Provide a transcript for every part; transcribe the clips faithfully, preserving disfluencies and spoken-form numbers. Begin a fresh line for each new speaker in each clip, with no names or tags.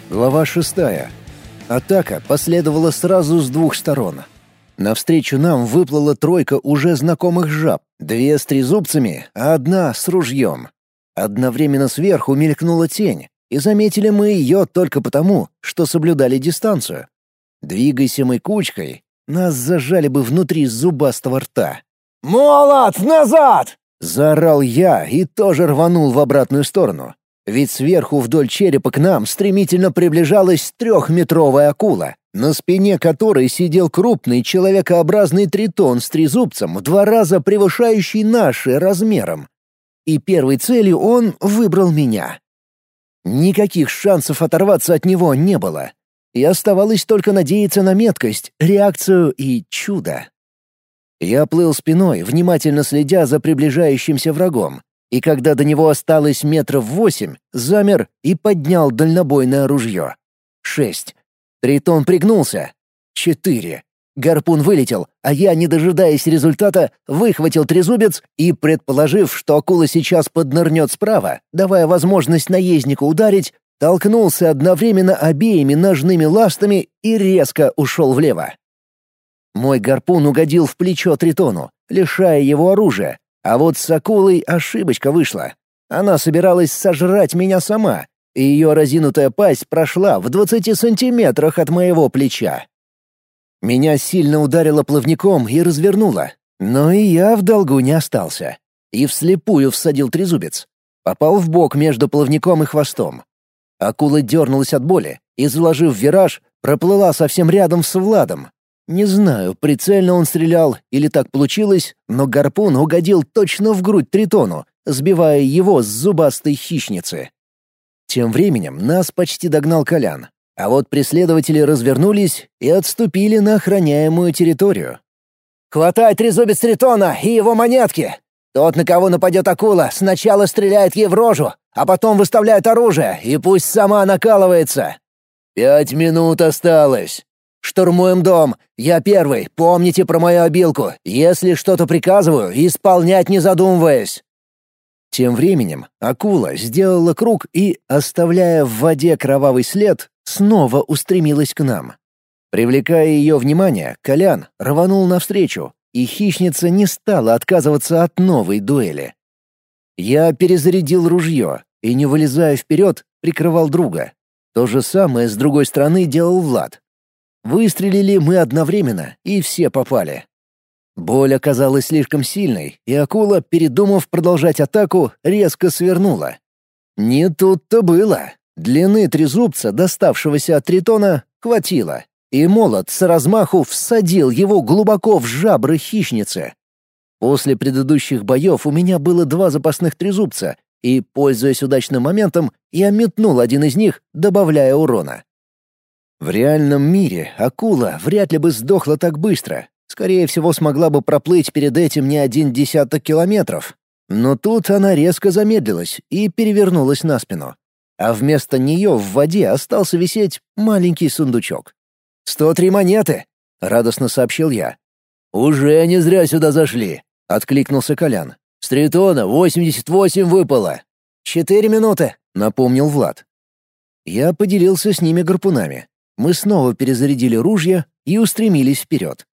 Глава шестая. Атака последовала сразу с двух сторон. Навстречу нам выплыла тройка уже знакомых жаб, две с трезубцами, а одна с ружьем. Одновременно сверху мелькнула тень, и заметили мы ее только потому, что соблюдали дистанцию. Двигайся мы кучкой, нас зажали бы внутри зубастого рта.
«Молот, назад!»
— заорал я и тоже рванул в обратную сторону. Ведь сверху вдоль черепа к нам стремительно приближалась трехметровая акула, на спине которой сидел крупный человекообразный тритон с трезубцем, в два раза превышающий наши размером. И первой целью он выбрал меня. Никаких шансов оторваться от него не было. И оставалось только надеяться на меткость, реакцию и чудо. Я плыл спиной, внимательно следя за приближающимся врагом. И когда до него осталось метров восемь, замер и поднял дальнобойное ружье. Шесть. Тритон пригнулся. Четыре. Гарпун вылетел, а я, не дожидаясь результата, выхватил трезубец и, предположив, что акула сейчас поднырнет справа, давая возможность наезднику ударить, толкнулся одновременно обеими ножными ластами и резко ушел влево. Мой гарпун угодил в плечо тритону, лишая его оружия. А вот с акулой ошибочка вышла. Она собиралась сожрать меня сама, и ее разинутая пасть прошла в двадцати сантиметрах от моего плеча. Меня сильно ударило плавником и развернуло, но и я в долгу не остался. И вслепую всадил трезубец. Попал в бок между плавником и хвостом. Акула дернулась от боли и, заложив вираж, проплыла совсем рядом с Владом. Не знаю, прицельно он стрелял или так получилось, но гарпун угодил точно в грудь тритону, сбивая его с зубастой хищницы. Тем временем нас почти догнал Колян, а вот преследователи развернулись и отступили на охраняемую территорию.
«Хватай трезубец тритона и его монетки! Тот, на кого нападет акула, сначала стреляет ей в рожу, а потом выставляет оружие, и пусть сама накалывается!»
«Пять минут осталось!»
«Штурмуем дом! Я первый, помните про мою обилку! Если что-то приказываю, исполнять не задумываясь!»
Тем временем акула сделала круг и, оставляя в воде кровавый след, снова устремилась к нам. Привлекая ее внимание, Колян рванул навстречу, и хищница не стала отказываться от новой дуэли. Я перезарядил ружье и, не вылезая вперед, прикрывал друга. То же самое с другой стороны делал Влад. Выстрелили мы одновременно, и все попали. Боль оказалась слишком сильной, и акула, передумав продолжать атаку, резко свернула. Не тут-то было. Длины трезубца, доставшегося от тритона, хватило, и молот с размаху всадил его глубоко в жабры хищницы. После предыдущих боев у меня было два запасных трезубца, и, пользуясь удачным моментом, я метнул один из них, добавляя урона. В реальном мире акула вряд ли бы сдохла так быстро. Скорее всего, смогла бы проплыть перед этим не один десяток километров. Но тут она резко замедлилась и перевернулась на спину. А вместо нее в воде остался висеть маленький сундучок. «Сто три монеты!» — радостно сообщил я.
«Уже не зря сюда зашли!» — откликнулся Колян. «С тритона восемьдесят восемь выпало!»
«Четыре минуты!» — напомнил Влад. Я поделился с ними гарпунами. Мы снова перезарядили ружья и устремились вперед.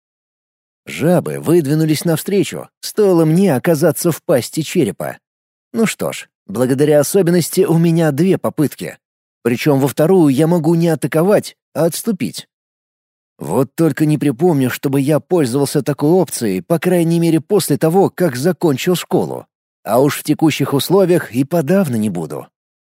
Жабы выдвинулись навстречу, стоило мне оказаться в пасти черепа. Ну что ж, благодаря особенности у меня две попытки. Причем во вторую я могу не атаковать, а отступить. Вот только не припомню, чтобы я пользовался такой опцией, по крайней мере после того, как закончил школу. А уж в текущих условиях и подавно не буду.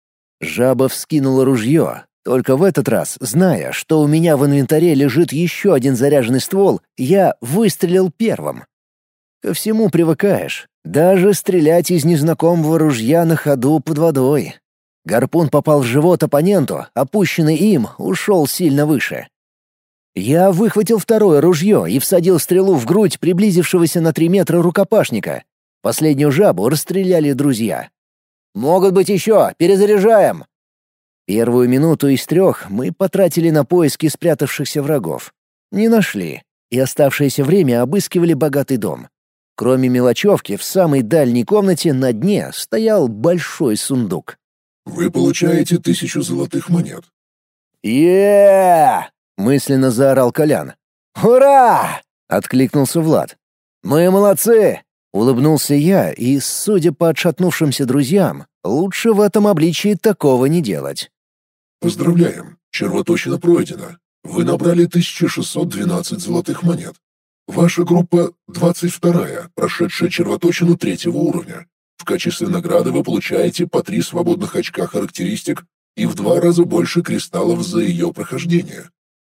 Жаба вскинула ружье. Только в этот раз, зная, что у меня в инвентаре лежит еще один заряженный ствол, я выстрелил первым. Ко всему привыкаешь. Даже стрелять из незнакомого ружья на ходу под водой. Гарпун попал в живот оппоненту, опущенный им ушел сильно выше. Я выхватил второе ружье и всадил стрелу в грудь приблизившегося на три метра рукопашника. Последнюю жабу расстреляли друзья.
«Могут быть еще! Перезаряжаем!»
Первую минуту из трех мы потратили на поиски спрятавшихся врагов. Не нашли, и оставшееся время обыскивали богатый дом. Кроме мелочевки, в самой дальней комнате на дне стоял большой сундук.
Вы получаете тысячу золотых монет.
е мысленно заорал Колян. «Ура!» — откликнулся Влад. «Мы молодцы!» — улыбнулся я, и, судя по отшатнувшимся друзьям, лучше в этом обличии такого не делать.
Поздравляем! Червоточина пройдена. Вы набрали тысяча шестьсот двенадцать золотых монет. Ваша группа двадцать вторая, прошедшая червоточину третьего уровня. В качестве награды вы получаете по три свободных очка характеристик и в два раза больше кристаллов за ее прохождение.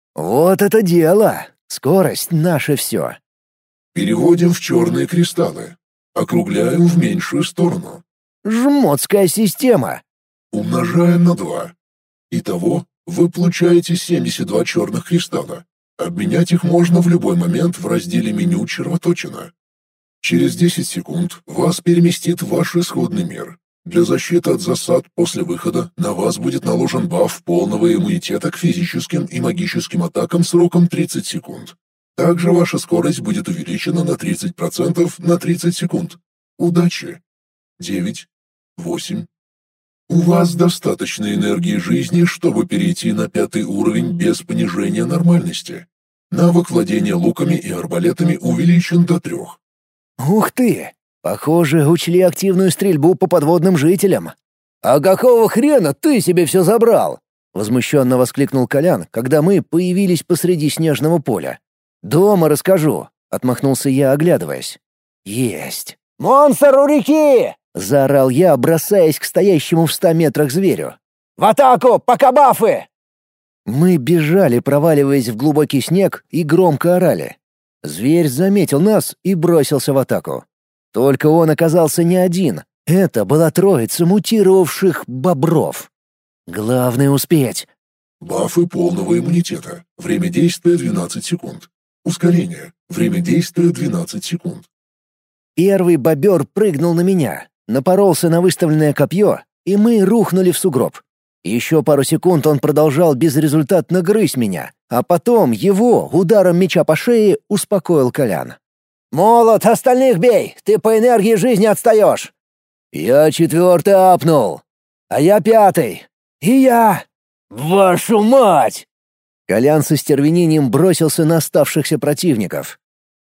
Вот это дело! Скорость — наше все.
Переводим в черные кристаллы. Округляем в меньшую сторону.
Жмотская система.
Умножаем на два. Итого вы получаете семьдесят два черных кристалла. Обменять их можно в любой момент в разделе меню «Червоточина». Через десять секунд вас переместит в ваш исходный мир. Для защиты от засад после выхода на вас будет наложен баф полного иммунитета к физическим и магическим атакам сроком тридцать секунд. Также ваша скорость будет увеличена на тридцать процентов на тридцать секунд. Удачи! девять, восемь. У вас достаточно энергии жизни, чтобы перейти на пятый уровень без понижения нормальности. Навык владения луками и арбалетами увеличен до трех.
Ух ты! Похоже, учли активную стрельбу по подводным жителям. «А какого хрена ты себе все забрал?» — возмущенно воскликнул Колян, когда мы появились посреди снежного поля. «Дома расскажу», — отмахнулся я, оглядываясь. «Есть».
«Монстр у реки!»
— заорал я, бросаясь к стоящему в ста метрах зверю.
«В атаку, пока бафы!»
Мы бежали, проваливаясь в глубокий снег, и громко орали. Зверь заметил нас и бросился в атаку. Только он оказался не один. Это была троица мутировавших бобров. Главное успеть.
Бафы полного иммунитета. Время действия двенадцать секунд. Ускорение. Время действия двенадцать секунд.
Первый бобер прыгнул на меня, напоролся на выставленное копье, и мы рухнули в сугроб. Еще пару секунд он продолжал безрезультатно грызть меня, а потом его ударом меча по шее успокоил Колян.
«Молот, остальных бей! Ты по энергии жизни отстаешь!»
«Я четвертый апнул!»
«А я пятый!»
«И я!»
«Вашу мать!»
Колян со стервенением бросился на оставшихся противников.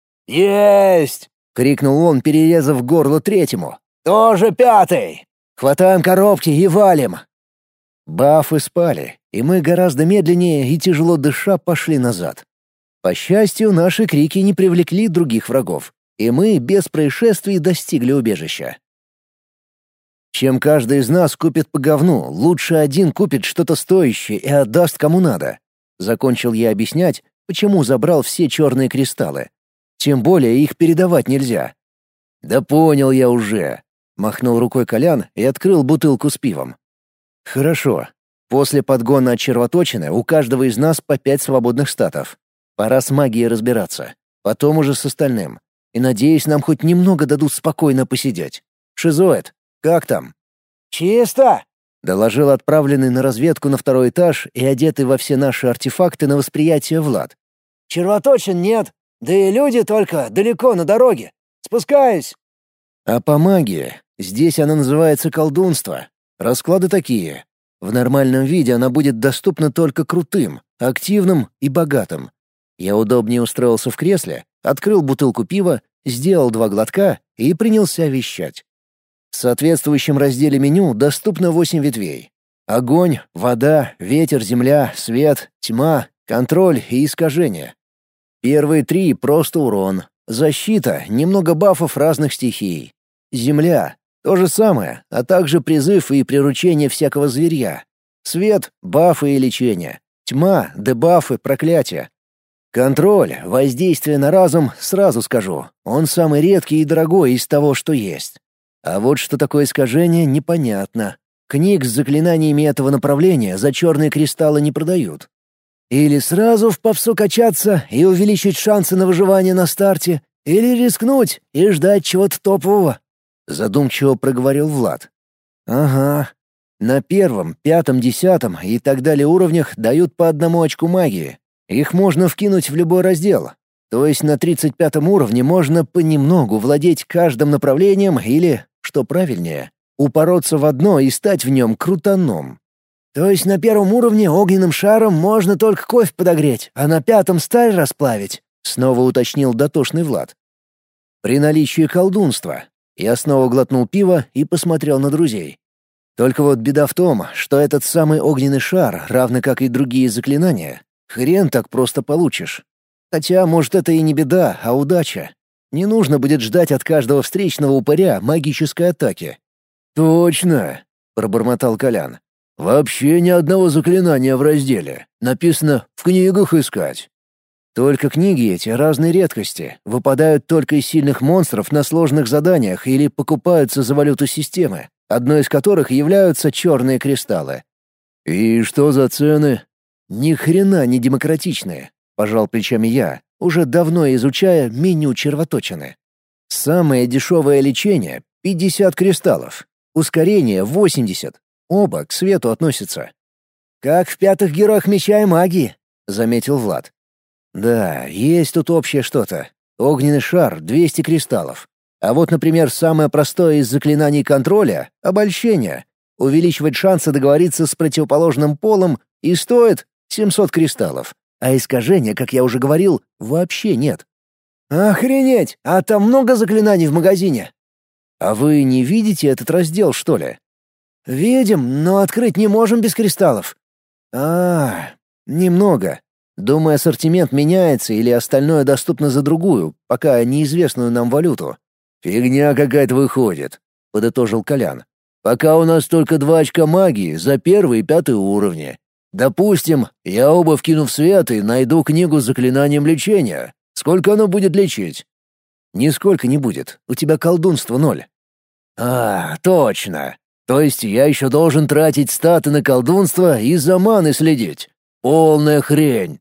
«Есть!»
— крикнул он, перерезав горло третьему.
«Тоже пятый!»
«Хватаем коробки и валим!» Бафы спали, и мы гораздо медленнее и тяжело дыша пошли назад. По счастью, наши крики не привлекли других врагов, и мы без происшествий достигли убежища. Чем каждый из нас купит по говну, лучше один купит что-то стоящее и отдаст кому надо. Закончил я объяснять, почему забрал все черные кристаллы. Тем более их передавать нельзя. «Да понял я уже», — махнул рукой Колян и открыл бутылку с пивом. «Хорошо. После подгона от червоточины у каждого из нас по пять свободных статов. Пора с магией разбираться. Потом уже с остальным. И, надеюсь, нам хоть немного дадут спокойно посидеть. Шизоид, как там?»
«Чисто!»
— доложил отправленный на разведку на второй этаж и одетый во все наши артефакты на восприятие Влад.
«Червоточин нет, да и люди только далеко на дороге. Спускаюсь!»
А по магии здесь она называется колдунство. Расклады такие. В нормальном виде она будет доступна только крутым, активным и богатым. Я удобнее устроился в кресле, открыл бутылку пива, сделал два глотка и принялся вещать. В соответствующем разделе меню доступно восемь ветвей. Огонь, вода, ветер, земля, свет, тьма, контроль и искажение. Первые три — просто урон. Защита, немного бафов разных стихий. Земля — то же самое, а также призыв и приручение всякого зверья. Свет — бафы и лечение. Тьма — дебафы, проклятия. Контроль, воздействие на разум, сразу скажу, он самый редкий и дорогой из того, что есть. А вот что такое искажение, непонятно. Книг с заклинаниями этого направления за черные кристаллы не продают. Или сразу в попсу качаться и увеличить шансы на выживание на старте, или рискнуть и ждать чего-то топового. Задумчиво проговорил Влад. Ага. На первом, пятом, десятом и так далее уровнях дают по одному очку магии. Их можно вкинуть в любой раздел. То есть на тридцать пятом уровне можно понемногу владеть каждым направлением или, что правильнее, упороться в одно и стать в нем крутаном.
То есть на первом уровне огненным шаром можно только кофе подогреть, а на пятом сталь расплавить? Снова уточнил дотошный Влад. При наличии колдунства. Я снова глотнул пиво и посмотрел на друзей. Только вот беда в том, что этот самый огненный шар, равно как и другие заклинания, хрен так просто получишь. Хотя, может, это и не беда, а удача. Не нужно будет ждать от каждого встречного упыря магической атаки.
«Точно!» — пробормотал Колян. «Вообще ни одного заклинания в разделе. Написано «в книгах искать».
Только книги эти разной редкости, выпадают только из сильных монстров на сложных заданиях или покупаются за валюту системы, одной из которых являются черные кристаллы.
«И что за цены?»
«Ни хрена не демократичные», — пожал плечами я, уже давно изучая меню червоточины. «Самое дешевое лечение — пятьдесят кристаллов, ускорение — восемьдесят, оба к свету относятся». «Как в пятых героях меча и магии», — заметил Влад. «Да, есть тут общее что-то. Огненный шар — двести кристаллов. А вот, например, самое простое из заклинаний контроля — обольщение. Увеличивать шансы договориться с противоположным полом и стоит семьсот кристаллов. А искажения, как я уже говорил, вообще нет». «Охренеть! А там много заклинаний в магазине?» «А вы не видите этот раздел, что ли?» «Видим, но открыть не можем без кристаллов». «А, немного. Думаю, ассортимент меняется или остальное доступно за другую, пока неизвестную нам валюту».
«Фигня какая-то выходит», — подытожил Колян. «Пока у нас только два очка магии за первый и пятый уровни. Допустим, я оба вкину в свет и найду книгу с заклинанием лечения. Сколько оно будет лечить?»
«Нисколько не будет. У тебя колдунство ноль».
«А, точно. То есть я еще должен тратить статы на колдунство и за маны следить. Полная хрень».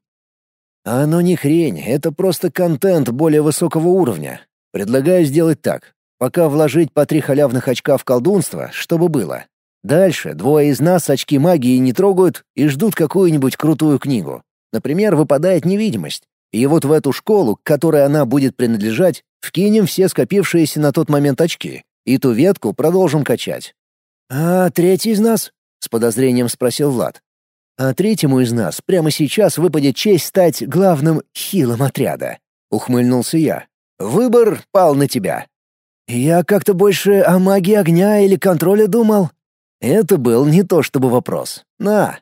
А оно не хрень, это просто контент более высокого уровня. Предлагаю сделать так. Пока вложить по три халявных очка в колдунство, чтобы было. Дальше двое из нас очки магии не трогают и ждут какую-нибудь крутую книгу. Например, выпадает невидимость. И вот в эту школу, к которой она будет принадлежать, вкинем все скопившиеся на тот момент очки. И ту ветку продолжим качать. «А третий из нас?» — с подозрением спросил Влад. «А третьему из нас прямо сейчас выпадет честь стать главным хилом отряда», — ухмыльнулся я. «Выбор пал на тебя». «Я как-то больше о магии огня или контроля думал». Это был не то чтобы вопрос. «На».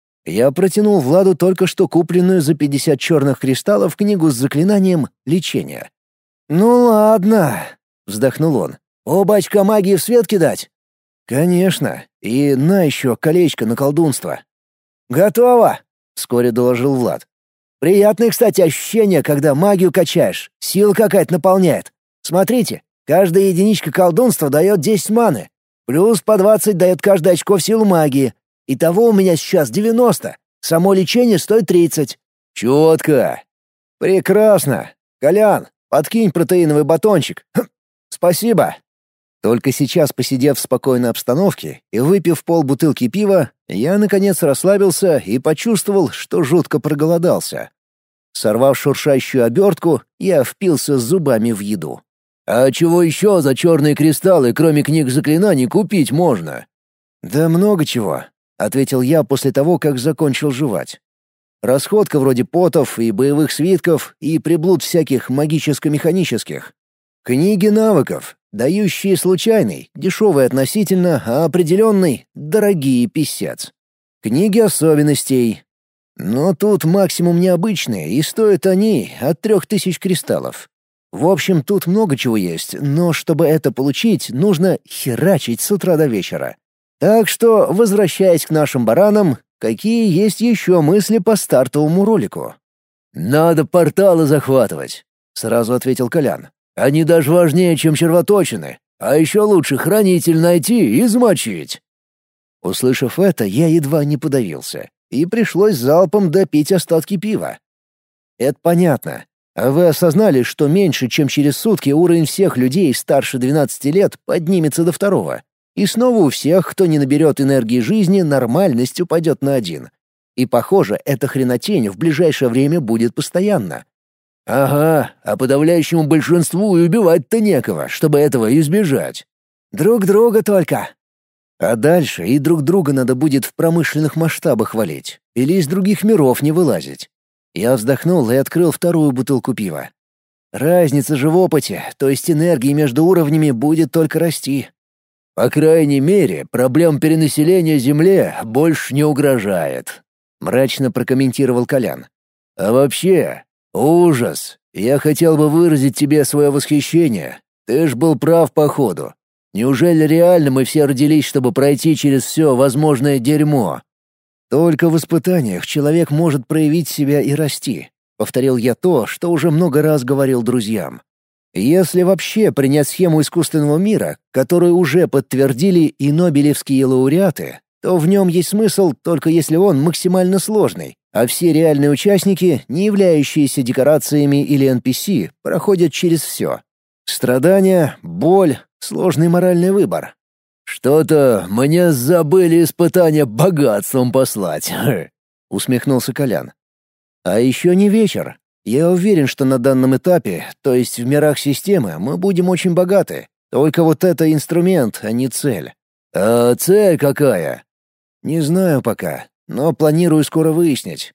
Я протянул Владу только что купленную за пятьдесят черных кристаллов книгу с заклинанием лечения. «Ну ладно», — вздохнул он. «Оба очка магии в свет кидать?» «Конечно. И на еще колечко на колдунство». «Готово», — вскоре доложил Влад. «Приятное, кстати, ощущение, когда магию качаешь. Сила какая-то наполняет. Смотрите, каждая единичка колдунства дает десять маны. Плюс по двадцать дает каждое очко в силу магии. Итого у меня сейчас девяносто. Само лечение стоит тридцать». «Четко». «Прекрасно. Колян, подкинь протеиновый батончик». Хм, «Спасибо». Только сейчас, посидев в спокойной обстановке и выпив полбутылки пива, я, наконец, расслабился и почувствовал, что жутко проголодался. Сорвав шуршащую обертку, я впился зубами в еду.
«А чего еще за черные кристаллы, кроме книг заклинаний, купить можно?»
«Да много чего», — ответил я после того, как закончил жевать. «Расходка вроде потов и боевых свитков и приблуд всяких магическо-механических. Книги навыков, дающие случайный, дешевый относительно, а определенный — дорогие писец. Книги особенностей. Но тут максимум необычные, и стоят они от трех тысяч кристаллов. В общем, тут много чего есть, но чтобы это получить, нужно херачить с утра до вечера. Так что, возвращаясь к нашим баранам, какие есть еще мысли по стартовому ролику?»
«Надо порталы захватывать», — сразу ответил Колян. «Они даже важнее, чем червоточины. А еще лучше хранитель найти и замочить».
Услышав это, я едва не подавился, и пришлось залпом допить остатки пива. «Это понятно. А вы осознали, что меньше, чем через сутки уровень всех людей старше двенадцати лет поднимется до второго? И снова у всех, кто не наберет энергии жизни, нормальность упадет на один. И, похоже, эта хренотень в ближайшее время будет постоянно».
«Ага, а подавляющему большинству и убивать-то некого, чтобы этого избежать».
«Друг друга только».
А дальше и друг друга надо будет в промышленных масштабах валить, или из других миров не вылазить. Я вздохнул и открыл вторую бутылку пива. Разница же в опыте, то есть энергии между уровнями, будет только расти. По крайней мере, проблем перенаселения Земле больше не угрожает, мрачно прокомментировал Колян. А вообще, ужас. Я хотел бы выразить тебе свое восхищение. Ты ж был прав по ходу. Неужели реально мы все родились, чтобы пройти через все возможное дерьмо? Только в испытаниях человек может проявить себя и расти. Повторил я то, что уже много раз говорил друзьям. Если вообще принять схему искусственного мира, которую уже подтвердили и нобелевские лауреаты, то в нем есть смысл только если он максимально сложный, а все реальные участники, не являющиеся декорациями или эн пи си, проходят через все. Страдания, боль, сложный моральный выбор. «Что-то мне забыли испытания богатством послать», — усмехнулся Колян. «А еще не вечер. Я уверен, что на данном этапе, то есть в мирах системы, мы будем очень богаты. Только вот это инструмент, а не цель». «А цель какая?» «Не знаю пока, но планирую скоро выяснить».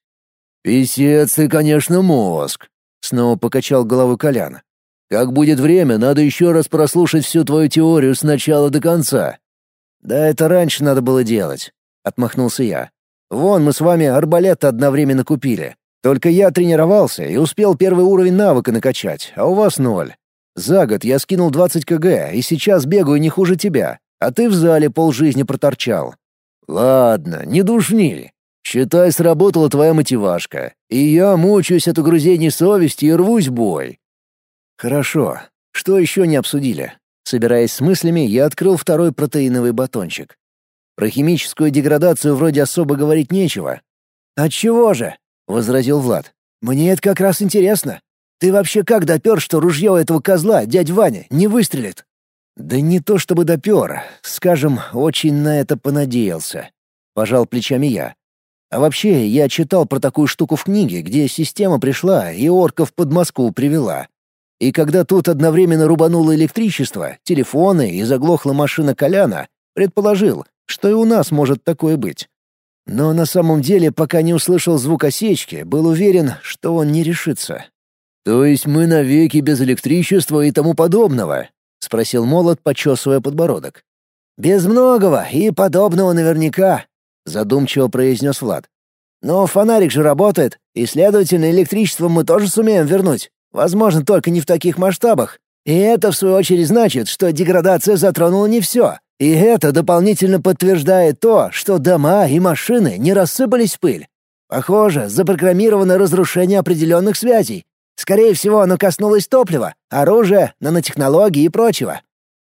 «Писец ты, конечно, мозг», — снова покачал головой Колян. «Как будет время, надо еще раз прослушать всю твою теорию с начала до конца». «Да это раньше надо было делать», — отмахнулся я. «Вон мы с вами арбалет одновременно купили. Только я тренировался и успел первый уровень навыка накачать, а у вас ноль. За год я скинул двадцать километров и сейчас бегаю не хуже тебя, а ты в зале полжизни проторчал». «Ладно, не душни. Считай, сработала твоя мотивашка, и я мучаюсь от угрызений совести и рвусь в бой». «Хорошо. Что еще не обсудили?» Собираясь с мыслями, я открыл второй протеиновый батончик. Про химическую деградацию вроде особо говорить нечего. «Отчего же?» — возразил Влад. «Мне это как раз интересно. Ты вообще как допер, что ружье этого козла, дядь Ваня, не выстрелит?» «Да не то чтобы допер. Скажем, очень на это понадеялся». Пожал плечами я. «А вообще, я читал про такую штуку в книге, где система пришла и орков под Москву привела. И когда тут одновременно рубануло электричество, телефоны и заглохла машина Коляна, предположил, что и у нас может такое быть. Но на самом деле, пока не услышал звук осечки, был уверен, что он не решится». «То есть мы навеки без электричества и тому подобного?» — спросил Молот, почесывая подбородок. «Без многого и подобного наверняка», — задумчиво произнес Влад. «Но фонарик же работает, и, следовательно, электричество мы тоже сумеем вернуть. Возможно, только не в таких масштабах. И это, в свою очередь, значит, что деградация затронула не все. И это дополнительно подтверждает то, что дома и машины не рассыпались в пыль. Похоже, запрограммировано разрушение определенных связей. Скорее всего, оно коснулось топлива, оружия, нанотехнологий и прочего».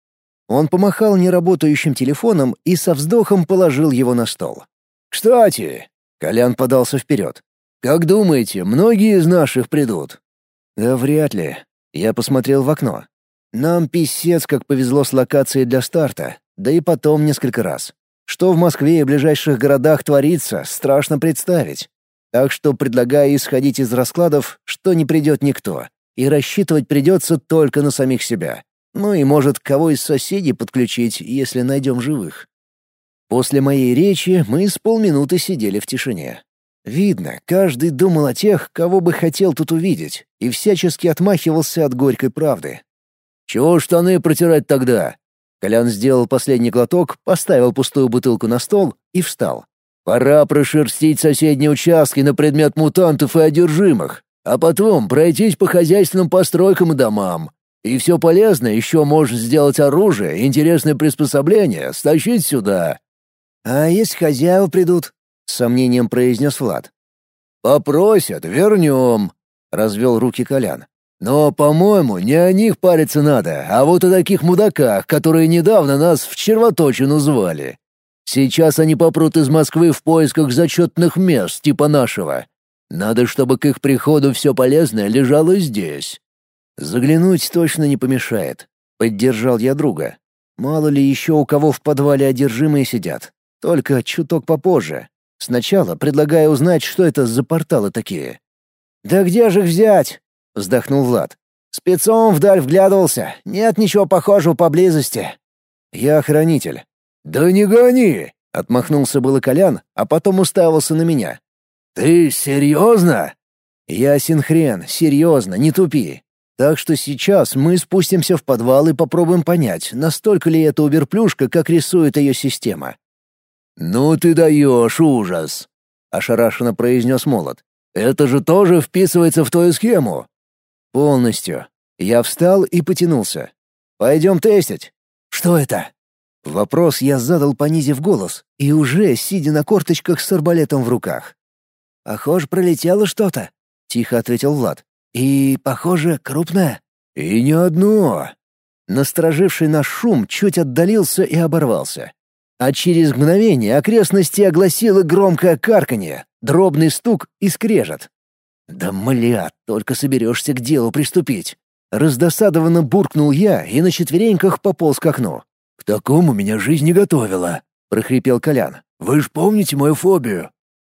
Он помахал неработающим телефоном и со вздохом положил его на стол. «Кстати», — Колян подался вперед, — «как думаете, многие из наших придут?» «Да вряд ли». Я посмотрел в окно. «Нам писец как повезло с локацией для старта, да и потом несколько раз. Что в Москве и ближайших городах творится, страшно представить. Так что предлагаю исходить из раскладов, что не придет никто, и рассчитывать придется только на самих себя. Ну и, может, кого из соседей подключить, если найдем живых». После моей речи мы с полминуты сидели в тишине. Видно, каждый думал о тех, кого бы хотел тут увидеть, и всячески отмахивался от горькой правды. «Чего штаны протирать тогда?» Колян сделал последний глоток, поставил пустую бутылку на стол и встал. «Пора прошерстить соседние участки на предмет мутантов и одержимых, а потом пройтись по хозяйственным постройкам и домам. И все полезное еще можно сделать оружие, интересные приспособления, стащить сюда». «А если хозяева придут?» — с сомнением произнес Влад. «Попросят, вернем», — развел руки Колян. «Но, по-моему, не о них париться надо, а вот о таких мудаках, которые недавно нас в червоточину звали. Сейчас они попрут из Москвы в поисках зачетных мест типа нашего. Надо, чтобы к их приходу все полезное лежало здесь». «Заглянуть точно не помешает», — поддержал я друга. «Мало ли еще у кого в подвале одержимые сидят. Только чуток попозже. Сначала предлагаю узнать, что это за порталы такие». «Да где же их взять?» — вздохнул Влад. «Спецом вдаль вглядывался. Нет ничего похожего поблизости». «Я хранитель». «Да не гони!» — отмахнулся было Колян, а потом уставился на меня. «Ты серьезно?» «Ясен хрен, серьезно, не тупи. Так что сейчас мы спустимся в подвал и попробуем понять, настолько ли это уберплюшка, как рисует ее система». «Ну ты даешь ужас!» — ошарашенно произнес Молот. «Это же тоже вписывается в твою схему?» «Полностью». Я встал и потянулся. «Пойдем тестить». «Что это?» Вопрос я задал, понизив голос, и уже сидя на корточках с арбалетом в руках. «Похоже, пролетело что-то», — тихо ответил Влад. «И, похоже, крупное». «И не одно». Настороживший наш шум чуть отдалился и оборвался. А через мгновение окрестности огласило громкое карканье, дробный стук и скрежет. «Да, мля, только соберешься к делу приступить». Раздосадованно буркнул я и на четвереньках пополз к окну. «К такому меня жизнь не готовила», — прохрипел Колян. «Вы ж помните мою фобию?»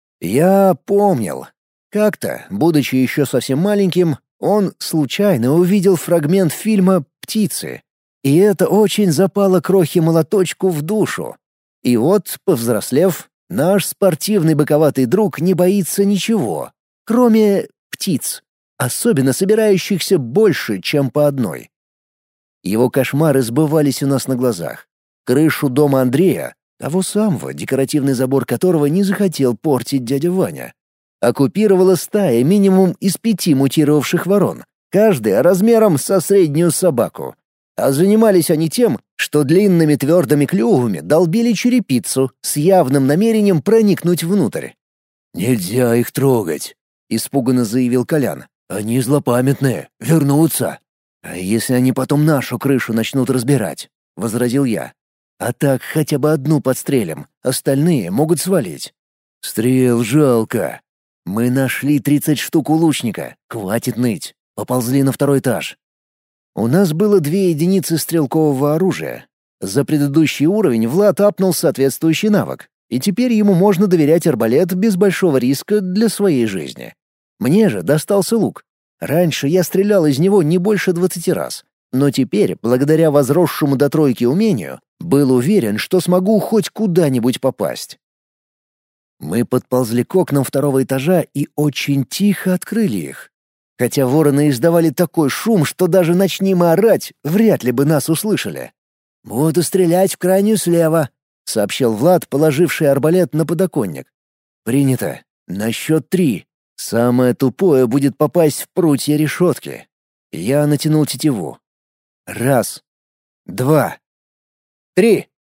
Я помнил. Как-то, будучи еще совсем маленьким, он случайно увидел фрагмент фильма «Птицы». И это очень запало крохе-молоточку в душу. И вот, повзрослев, наш спортивный боковатый друг не боится ничего, кроме птиц, особенно собирающихся больше, чем по одной. Его кошмары сбывались у нас на глазах. Крышу дома Андрея, того самого, декоративный забор которого не захотел портить дядя Ваня, оккупировала стая минимум из пяти мутировавших ворон, каждая размером со среднюю собаку. А занимались они тем, что длинными твердыми клювами долбили черепицу с явным намерением проникнуть внутрь. «Нельзя их трогать», — испуганно заявил Колян. «Они злопамятные, вернутся». «А если они потом нашу крышу начнут разбирать?» — возразил я. «А так хотя бы одну подстрелим, остальные могут свалить». «Стрел жалко. Мы нашли тридцать штук у лучника, хватит ныть. Поползли на второй этаж». У нас было две единицы стрелкового оружия. За предыдущий уровень Влад апнул соответствующий навык, и теперь ему можно доверять арбалет без большого риска для своей жизни. Мне же достался лук. Раньше я стрелял из него не больше двадцати раз, но теперь, благодаря возросшему до тройки умению, был уверен, что смогу хоть куда-нибудь попасть. Мы подползли к окнам второго этажа и очень тихо открыли их. Хотя вороны издавали такой шум, что даже начни мы орать, вряд ли бы нас услышали. «Буду стрелять в крайнюю слева», — сообщил Влад, положивший арбалет на подоконник. «Принято. На счет три. Самое тупое будет попасть в прутья решетки». Я натянул тетиву. Раз. Два. Три.